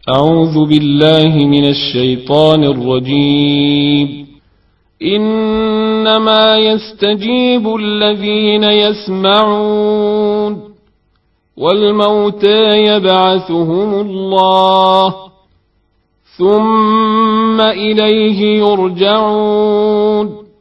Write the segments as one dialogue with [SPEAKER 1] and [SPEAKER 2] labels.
[SPEAKER 1] أعوذ بالله من الشيطان الرجيم. إنما يستجيب الذين يسمعون والموتى يبعثهم الله ثم إليه يرجعون.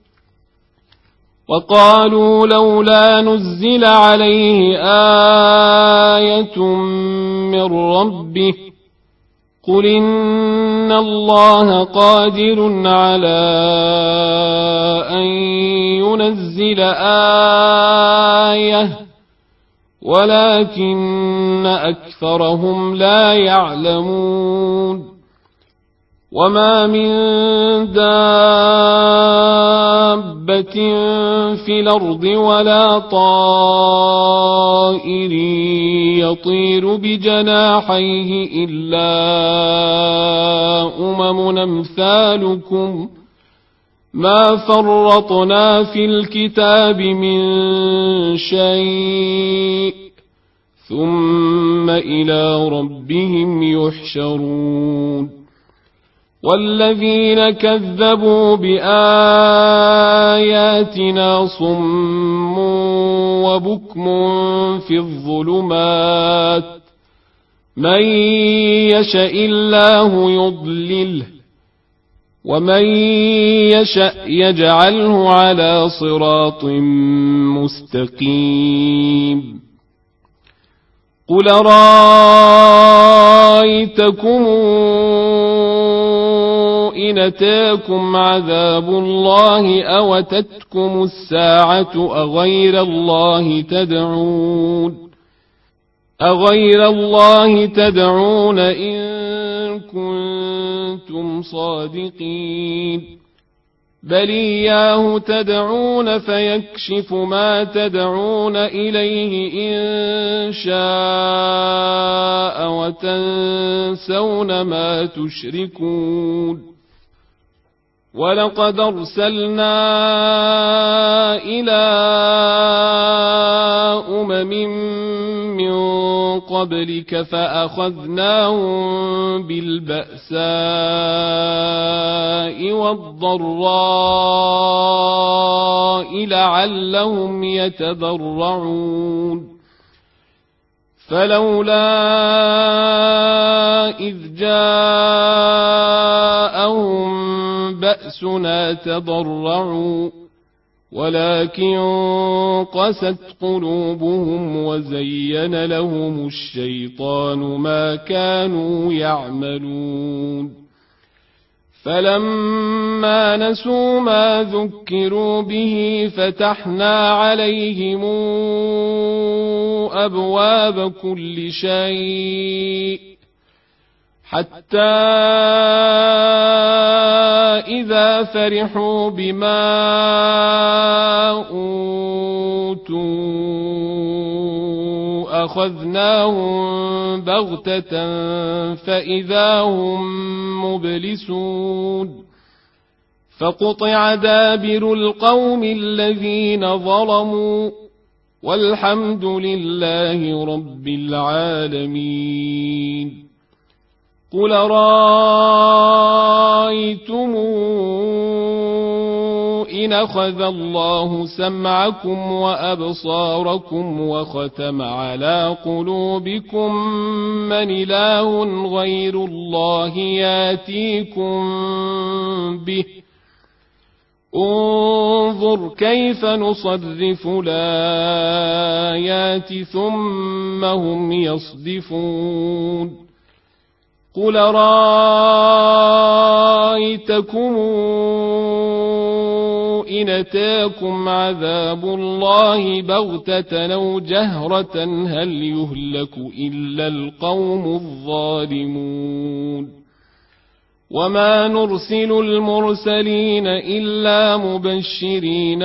[SPEAKER 1] وقالوا لولا نزل عليه آية من ربه قل إن الله قادر على أن ينزل آية ولكن أكثرهم لا يعلمون. وما من دابة في الأرض ولا طائر يطير بجناحيه إلا أمثالكم ما فرطنا في الكتاب من شيء ثم إلى ربهم يحشرون. والذين كذبوا بآياتنا صم وبكم في الظلمات من يشاء الله يضلله ومن يشاء يجعله على صراط مستقيم. قل رأيتكم إن أتاكم عذاب الله أو أتتكم الساعة أغير الله تدعون إن كنتم صادقين. بل إياه تدعون فيكشف ما تدعون إليه إن شاء وتنسون ما تشركون. ولقد أرسلنا إلى من قبلك فأخذناهم بالبأساء والضراء لعلهم يتضرعون. فلولا إذ جاءهم بأسنا تضرعوا ولكن قست قلوبهم وزين لهم الشيطان ما كانوا يعملون. فلما نسوا ما ذكروا به فتحنا عليهم أبواب كل شيء حتى إذا فرحوا بما أوتوا أخذناهم بغتة فإذا هم مبلسون. فقطع دابر القوم الذين ظلموا والحمد لله رب العالمين. قل رأيتم إن أخذ الله سمعكم وأبصاركم وختم على قلوبكم من إله غير الله ياتيكم به انظر كيف نصرف الآيات ثم هم يصدفون. قل رأيتكم إن أتاكم عذاب الله بغتة أو جهرة هل يهلك إلا القوم الظالمون. وما نرسل المرسلين إلا مبشرين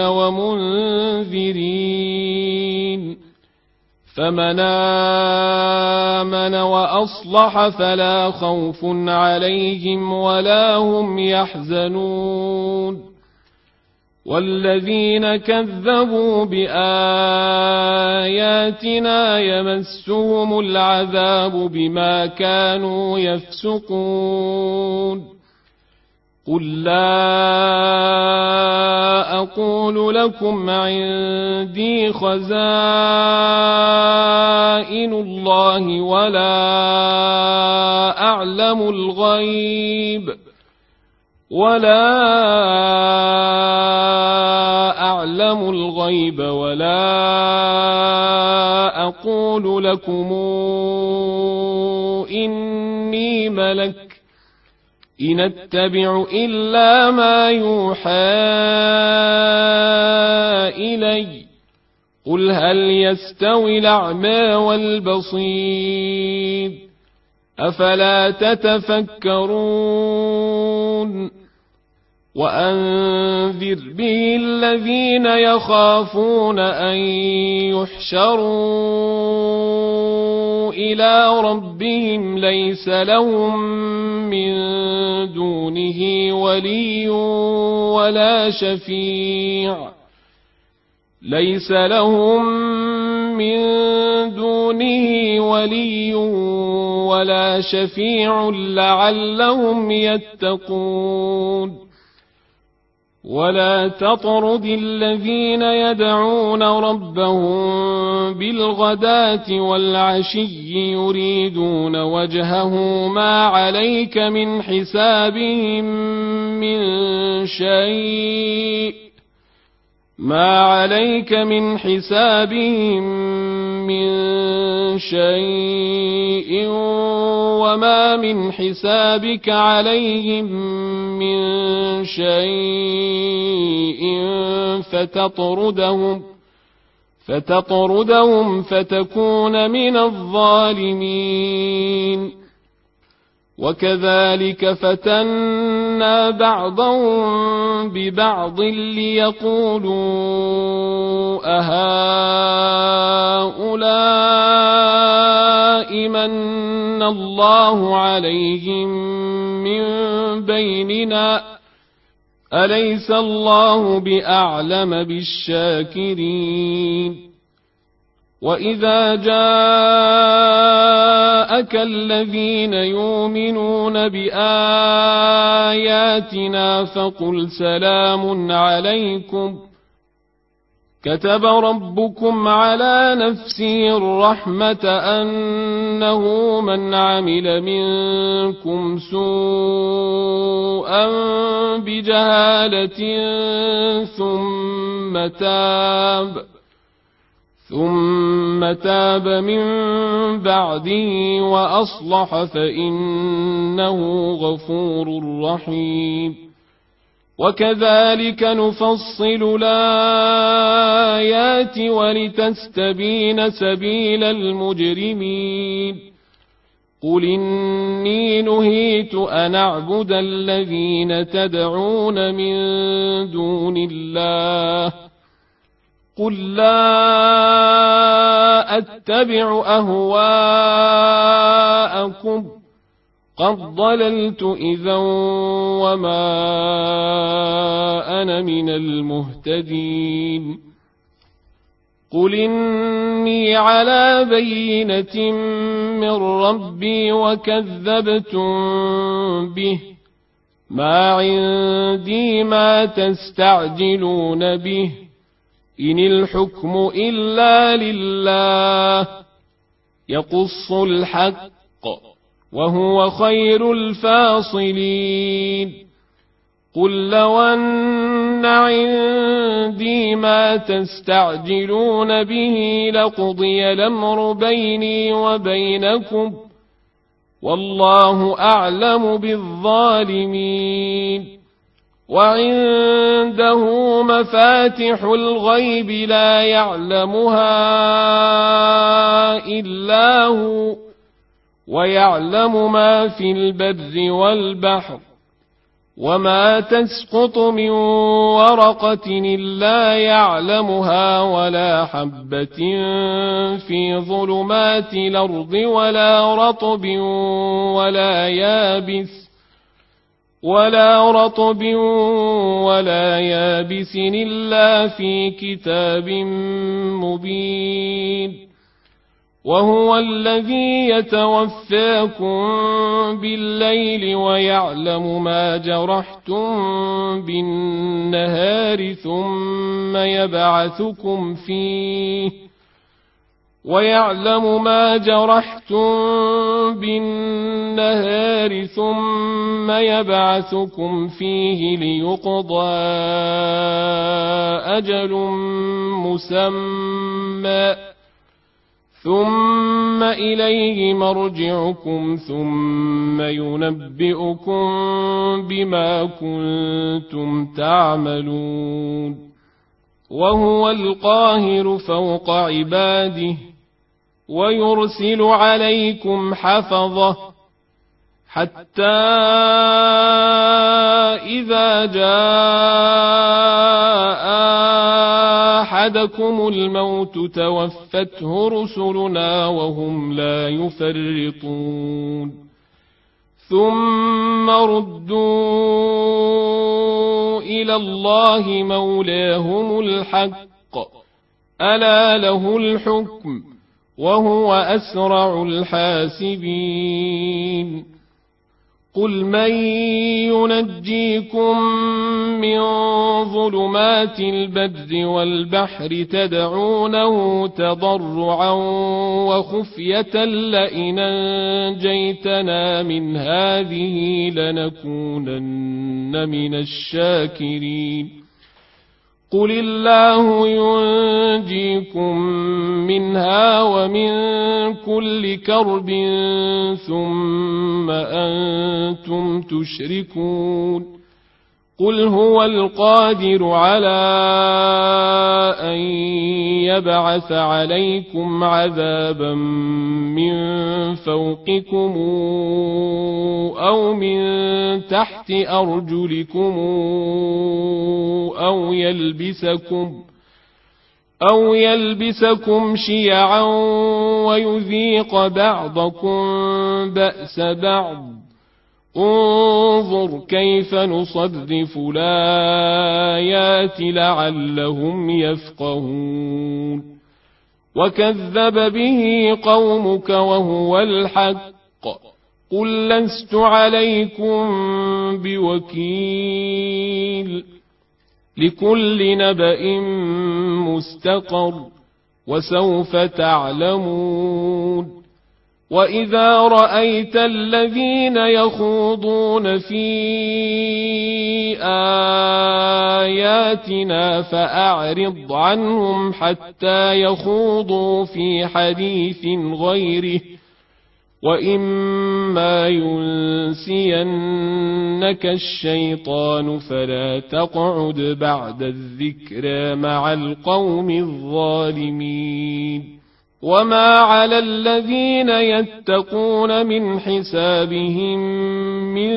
[SPEAKER 1] ومنذرين فمن آمن وأصلح فلا خوف عليهم ولا هم يحزنون. والذين كذبوا بآياتنا يمسهم العذاب بما كانوا يفسقون قل لا أقول لكم عندي خزائن الله ولا أعلم الغيب ولا أقول لكم إني ملك إن أتبع إلا ما يوحى إلي قل هل يستوي الأعمى والبصير أفلا تتفكرون وأنذر به الذين يخافون أن يحشروا إلى ربهم ليس لهم من دونه ولي ولا شفيع لعلهم يتقون ولا تطرد الذين يدعون ربهم بالغداة والعشي يريدون وجهه ما عليك من حسابهم من شيء وما من حسابك عليهم من شيء فتطردهم فتكون من الظالمين وكذلك فتنا بعضهم ببعض ليقولوا أهؤلاء من الله عليهم من بيننا أليس الله بأعلم بالشاكرين وإذا جاءك الذين يؤمنون بآياتنا فقل سلام عليكم كتب ربكم على نفسه الرحمة أنه من عمل منكم سوءا بجهالة ثم تاب من بعده وأصلح فإنه غفور رحيم وكذلك نفصل الآيات ولتستبين سبيل المجرمين قل إني نهيت أن أعبد الذين تدعون من دون الله قل لا أتبع أهواءكم قد ضللت إذا وما أنا من المهتدين قل إني على بينة من ربي وكذبتم به ما عندي ما تستعجلون به إن الحكم إلا لله يقص الحق وهو خير الفاصلين قل لو أن عندي ما تستعجلون به لقضي الأمر بيني وبينكم والله أعلم بالظالمين وعنده مفاتح الغيب لا يعلمها إلا هو ويعلم ما في البر والبحر وما تسقط من ورقة إلا يعلمها ولا حبة في ظلمات الأرض ولا رطب ولا يابس ولا رطب ولا يابس إلا في كتاب مبين وهو الذي يتوفاكم بالليل ويعلم ما جرحتم بالنهار ثم يبعثكم فيه ليقضى أجل مسمى ثم إليه مرجعكم ثم ينبئكم بما كنتم تعملون وهو القاهر فوق عباده ويرسل عليكم حفظه حتى إذا جاء أحدكم الموت توفته رسلنا وهم لا يفرطون ثم ردوا إلى الله مولاهم الحق ألا له الحكم وهو أسرع الحاسبين قل من ينجيكم من ظلمات البر والبحر تدعونه تضرعا وخفية لئن أنجيتنا من هذه لنكونن من الشاكرين قل الله ينجيكم منها ومن كل كرب ثم أنتم تشركون قل هو القادر على أن يبعث عليكم عذابا من فوقكم أو من تحت أرجلكم أو يلبسكم شيعا ويذيق بعضكم بأس بعض انظر كيف نصرف الآيات لعلهم يفقهون وكذب به قومك وهو الحق قل لست عليكم بوكيل لكل نبأ مستقر وسوف تعلمون وإذا رأيت الذين يخوضون في آياتنا فأعرض عنهم حتى يخوضوا في حديث غيره وإما ينسينك الشيطان فلا تقعد بعد الذكرى مع القوم الظالمين وما على الذين يتقون من حسابهم من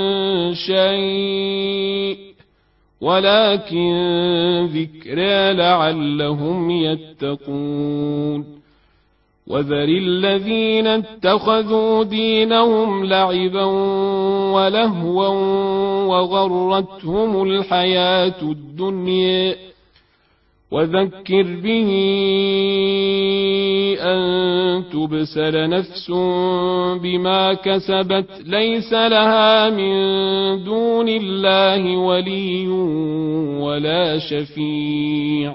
[SPEAKER 1] شيء ولكن ذكرى لعلهم يتقون وذر الذين اتخذوا دينهم لعبا ولهوا وغرتهم الحياة الدنيا وذكر به أن تبسل نفس بما كسبت ليس لها من دون الله ولي ولا شفيع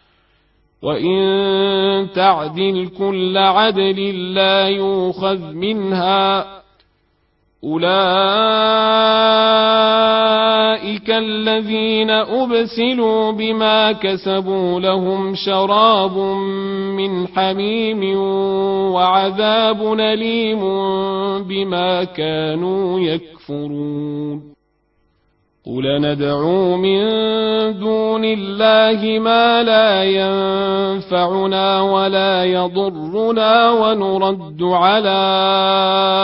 [SPEAKER 1] وإن تعدل كل عدل لا يؤخذ منها أولئك الذين أبسلوا بما كسبوا لهم شراب من حميم وعذاب أليم بما كانوا يكفرون قل ندعو من دون الله ما لا ينفعنا ولا يضرنا ونرد على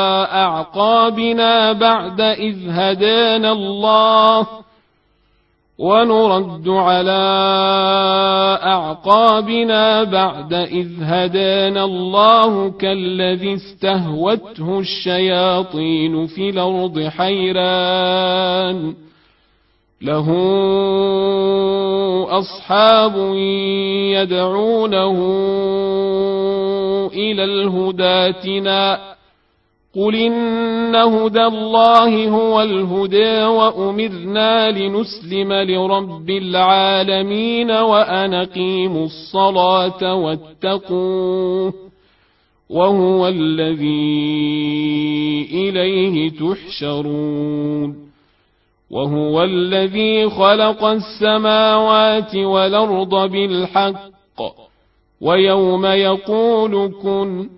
[SPEAKER 1] أعقابنا بعد إذ هدانا الله ونرد على أعقابنا بعد إذ هدانا الله كالذي استهوته الشياطين في الأرض حيران له أصحاب يدعونه إلى الهدى ائتنا قل إن هدى الله هو الهدى وأمرنا لنسلم لرب العالمين وأن أقيموا الصلاة واتقوه وهو الذي إليه تحشرون وهو الذي خلق السماوات والأرض بالحق ويوم يقول كن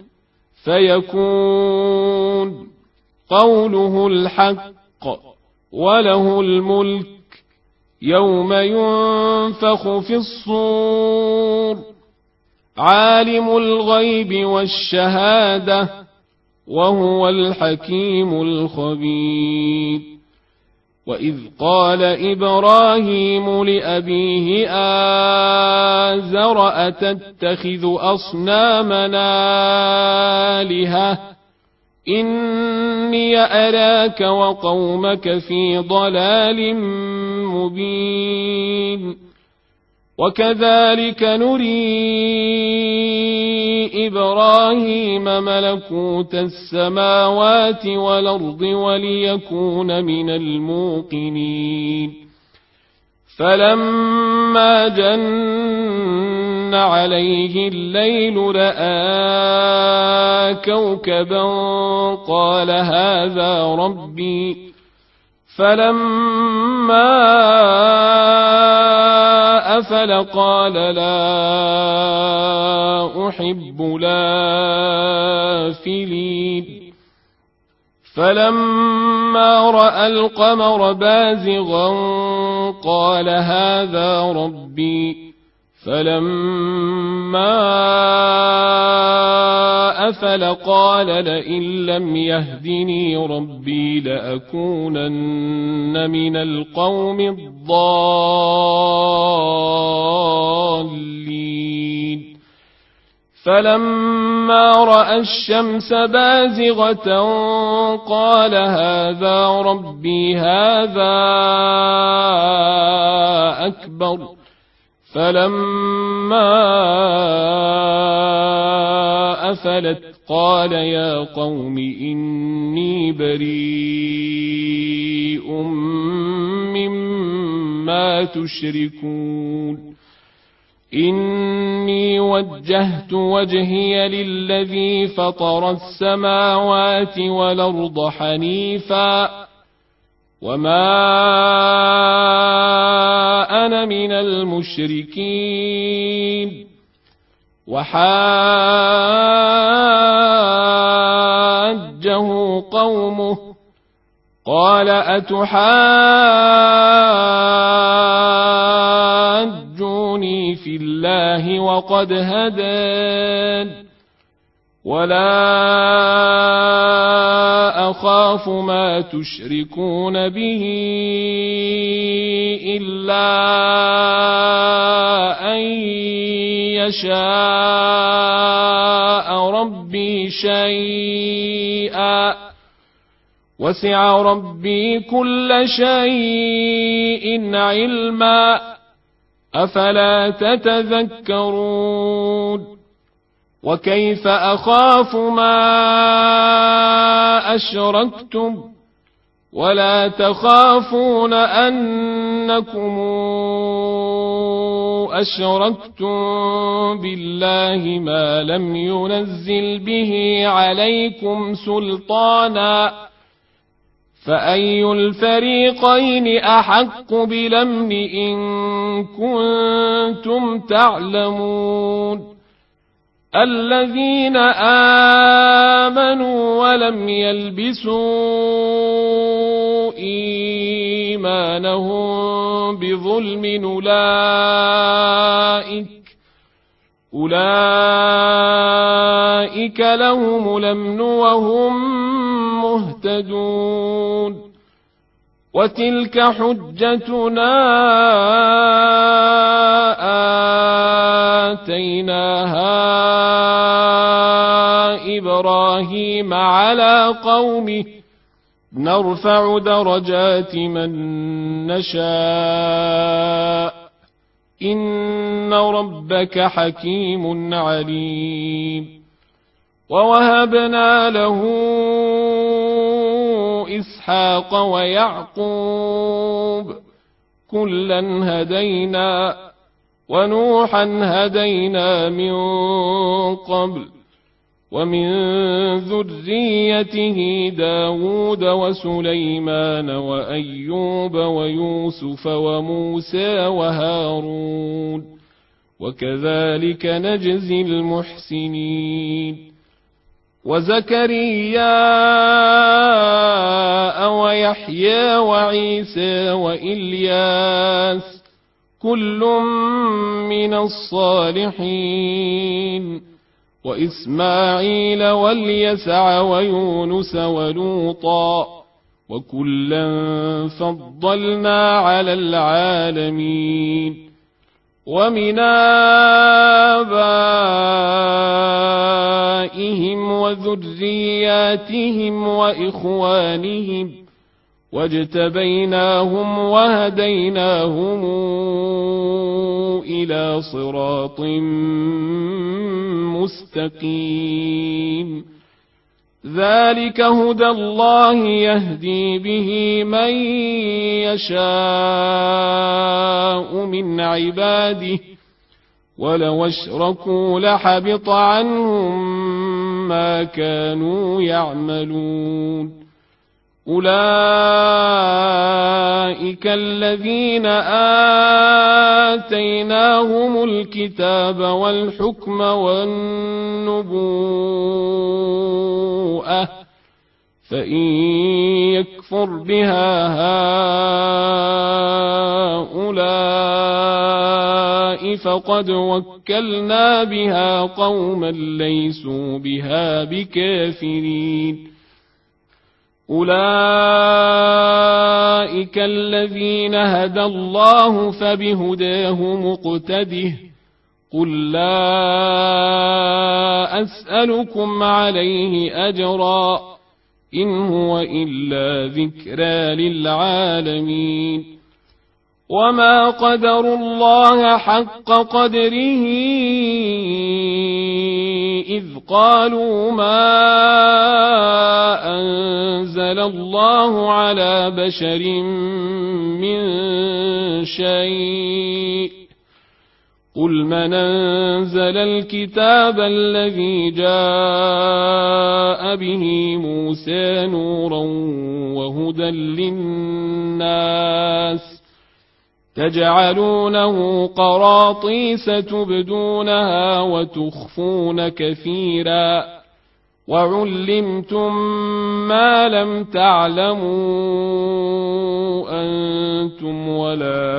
[SPEAKER 1] فيكون قوله الحق وله الملك يوم ينفخ في الصور عالم الغيب والشهادة وهو الحكيم الخبير وإذ قال إبراهيم لأبيه آزر أتتخذ أصنامنا آلهة إني أراك وقومك في ضلال مبين وكذلك نري إبراهيم ملكوت السماوات والأرض وليكون من الموقنين فلما جن عليه الليل رأى كوكبا قال هذا ربي فلما أفل قال لا أحب الآفلين فلما رأى القمر بازغا قال هذا ربي فلما أفل قال لئن لم يهدني ربي لأكونن من القوم الضالين فلما رأى الشمس بازغة قال هذا ربي هذا أكبر فلما أفلت قال يا قوم إني بريء مما تشركون إني وجهت وجهي للذي فطر السماوات والأرض حنيفا وما أنا من المشركين وحاجه قومه قال أتحاجوني في الله وقد هدان ولا أخاف ما تشركون به إلا أن يشاء ربي شيئا وسع ربي كل شيء علما أفلا تتذكرون وكيف أخاف ما أشركتم ولا تخافون أنكم أشركتم بالله ما لم ينزل به عليكم سلطانا فأي الفريقين أحق بالأمن إن كنتم تعلمون الذين آمنوا ولم يلبسوا إيمانهم بظلم أولئك لهم الأمن وهم مهتدون وتلك حجتنا آتيناها إبراهيم على قومه نرفع درجات من نشاء إن ربك حكيم عليم. ووهبنا له إسحاق ويعقوب كلا هدينا ونوحا هدينا من قبل ومن ذريته داود وسليمان وأيوب ويوسف وموسى وهارون وكذلك نجزي المحسنين. وزكريا ويحيى وعيسى وإلياس كل من الصالحين وإسماعيل واليسع ويونس ولوطا وكلا فضلنا على العالمين. ومن آبائهم وذرياتهم وإخوانهم واجتبيناهم وهديناهم إلى صراط مستقيم. ذلك هدى الله يهدي به من يشاء من عباده ولو اشركوا لحبط عنهم ما كانوا يعملون. أولئك الذين آتيناهم الكتاب والحكم والنبوءة فإن يكفر بها هؤلاء فقد وكلنا بها قوما ليسوا بها بكافرين. أولئك الذين هدى الله فبهداه مقتده قل لا أسألكم عليه أجرا إن هو إلا ذكرى للعالمين. وما قدروا الله حق قدره إذ قالوا ما أنزل الله على بشر من شيء قل من أنزل الكتاب الذي جاء به موسى نورا وهدى للناس تجعلونه قراطيس تبدونها وتخفون كثيرا وعلمتم ما لم تعلموا أنتم ولا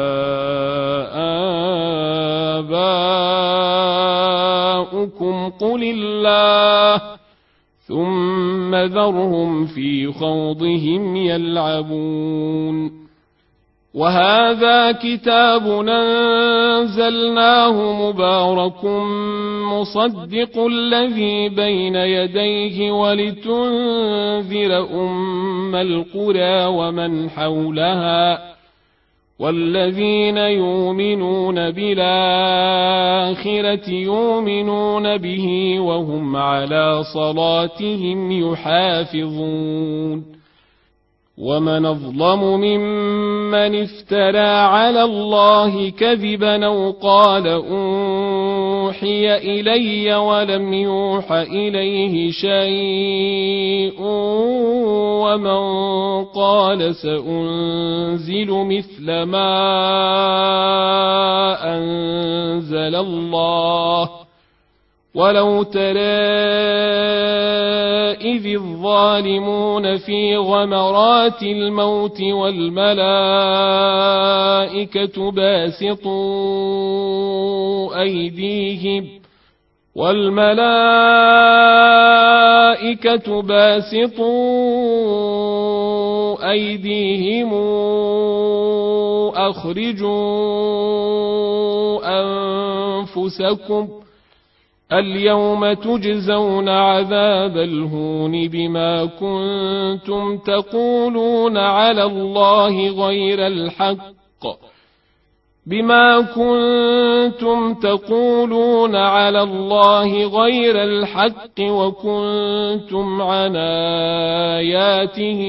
[SPEAKER 1] آباؤكم قل الله ثم ذرهم في خوضهم يلعبون. وهذا كتاب أنزلناه مبارك مصدق الذي بين يديه ولتنذر أم القرى ومن حولها والذين يؤمنون بالآخرة يؤمنون به وهم على صلاتهم يحافظون. ومن أظلم ممن افترى على الله كذبا أو قال أوحي إلي ولم يوح إليه شيء ومن قال سأنزل مثل ما أنزل الله ولو ترى إذ الظالمون في غمرات الموت والملائكة باسطوا أيديهم أخرجوا أنفسكم اليوم تجزون عذاب الهون بما كنتم تقولون على الله غير الحق وكنتم عن آياته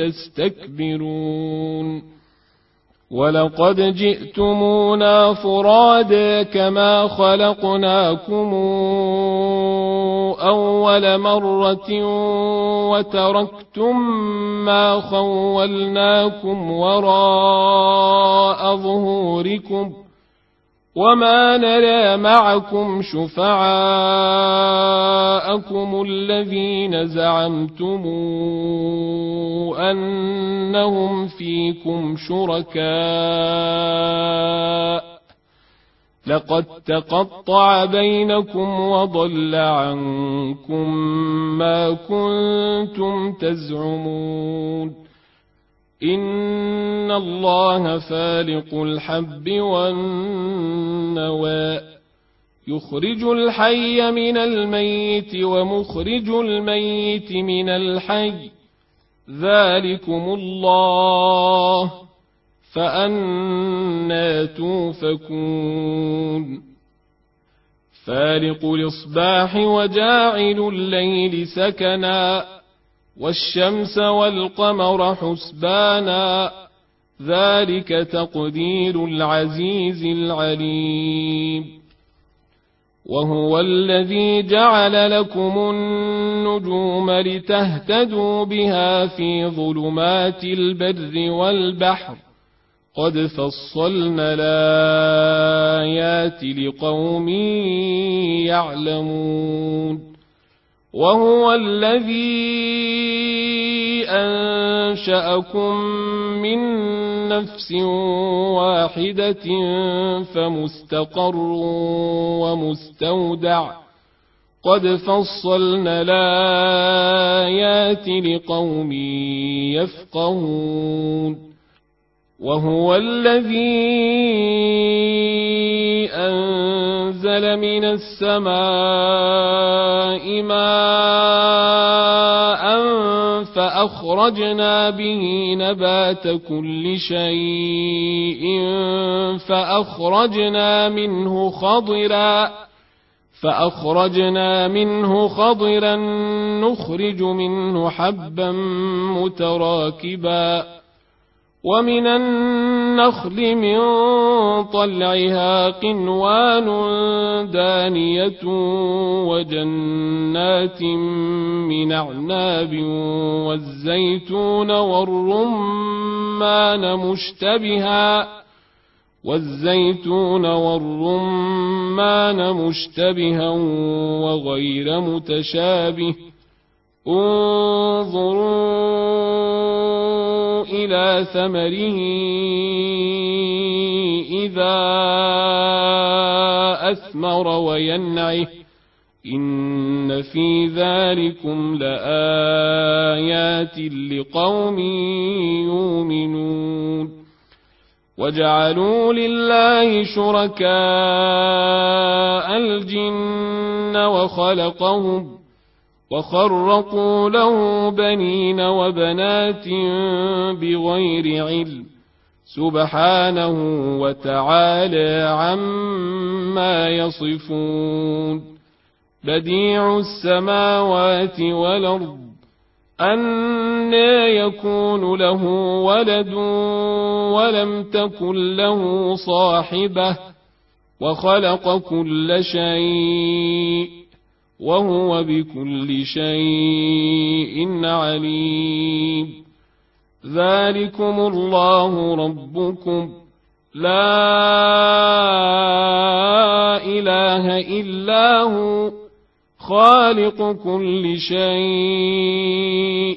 [SPEAKER 1] تستكبرون ولقد جئتمونا فرادا كما خلقناكم أول مرة وتركتم ما خولناكم وراء ظهوركم وما نرى معكم شفعاءكم الذين زعمتم أنهم فيكم شركاء لقد تقطع بينكم وضل عنكم ما كنتم تزعمون إن الله فالق الحب والنوى يخرج الحي من الميت ومخرج الميت من الحي ذلكم الله فأنى توفكون فالق الإصباح وجاعل الليل سكنا والشمس والقمر حسبانا ذلك تقدير العزيز العليم وهو الذي جعل لكم النجوم لتهتدوا بها في ظلمات البر والبحر قد فصلنا الآيات لقوم يعلمون وهو الذي أنشأكم من نفس واحدة فمستقر ومستودع قد فصلنا الآيات لقوم يفقهون وهو الذي أنزل من السماء ماء فأخرجنا به نبات كل شيء فأخرجنا منه خضرا نخرج منه حبا متراكبا ومن النخل من طلعها قنوان دانية وجنات من أعناب والزيتون والرمان مشتبها وغير متشابه انظروا إلى ثمره إذا أثمر وينعه إن في ذلكم لآيات لقوم يؤمنون وجعلوا لله شركاء الجن وخرقوا له بنين وبنات بغير علم سبحانه وتعالى عما يصفون بديع السماوات والأرض أنى يكون له ولد ولم تكن له صاحبة وخلق كل شيء وهو بكل شيء عليم ذلكم الله ربكم لا إله إلا هو خالق كل شيء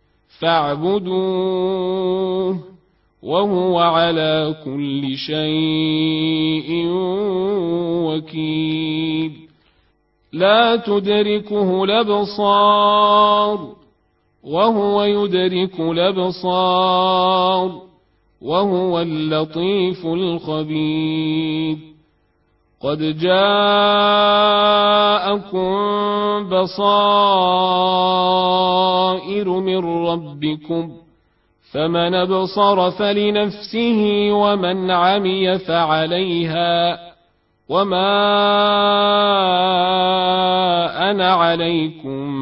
[SPEAKER 1] فاعبدوه وهو على كل شيء وكيل لا تدركه الأبصار وهو يدرك الأبصار وهو اللطيف الخبير قد جاءكم بصائر من ربكم فمن أبصر فلنفسه ومن عمي فعليها وما أنا عليكم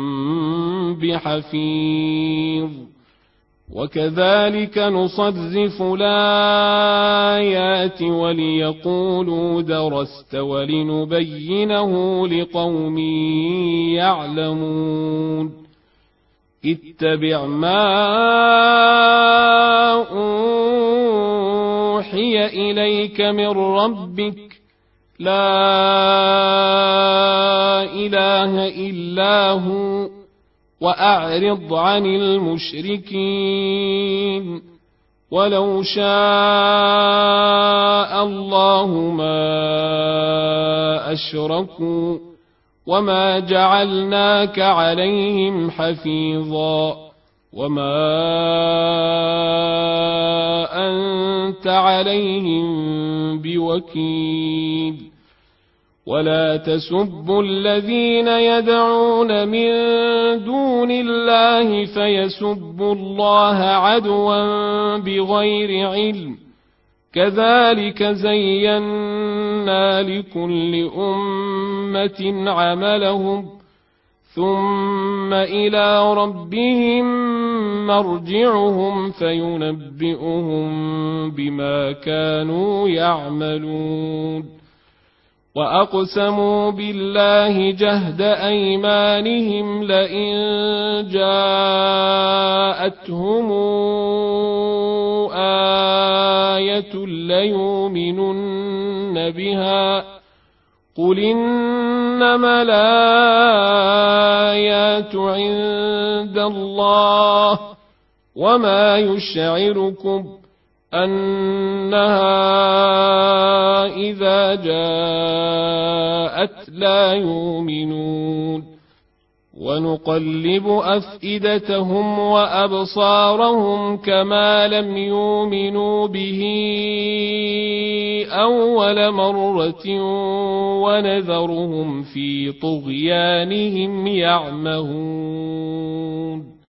[SPEAKER 1] بحفيظ وكذلك نصرف الآيات وليقولوا درست ولنبينه لقوم يعلمون اتبع ما أوحي إليك من ربك لا إله إلا هو وأعرض عن المشركين ولو شاء الله ما أشركوا وما جعلناك عليهم حفيظا وما أنت عليهم بوكيل ولا تسبوا الذين يدعون من دون الله فيسبوا الله عدوا بغير علم كذلك زينا لكل أمة عملهم ثم إلى ربهم مرجعهم فينبئهم بما كانوا يعملون وأقسموا بالله جهد أيمانهم لئن جاءتهم آية ليؤمنن بها قل إنما الآيات عند الله وما يشعركم أنها إذا جاءت لا يؤمنون ونقلب أفئدتهم وأبصارهم كما لم يؤمنوا به أول مرة ونذرهم في طغيانهم يعمهون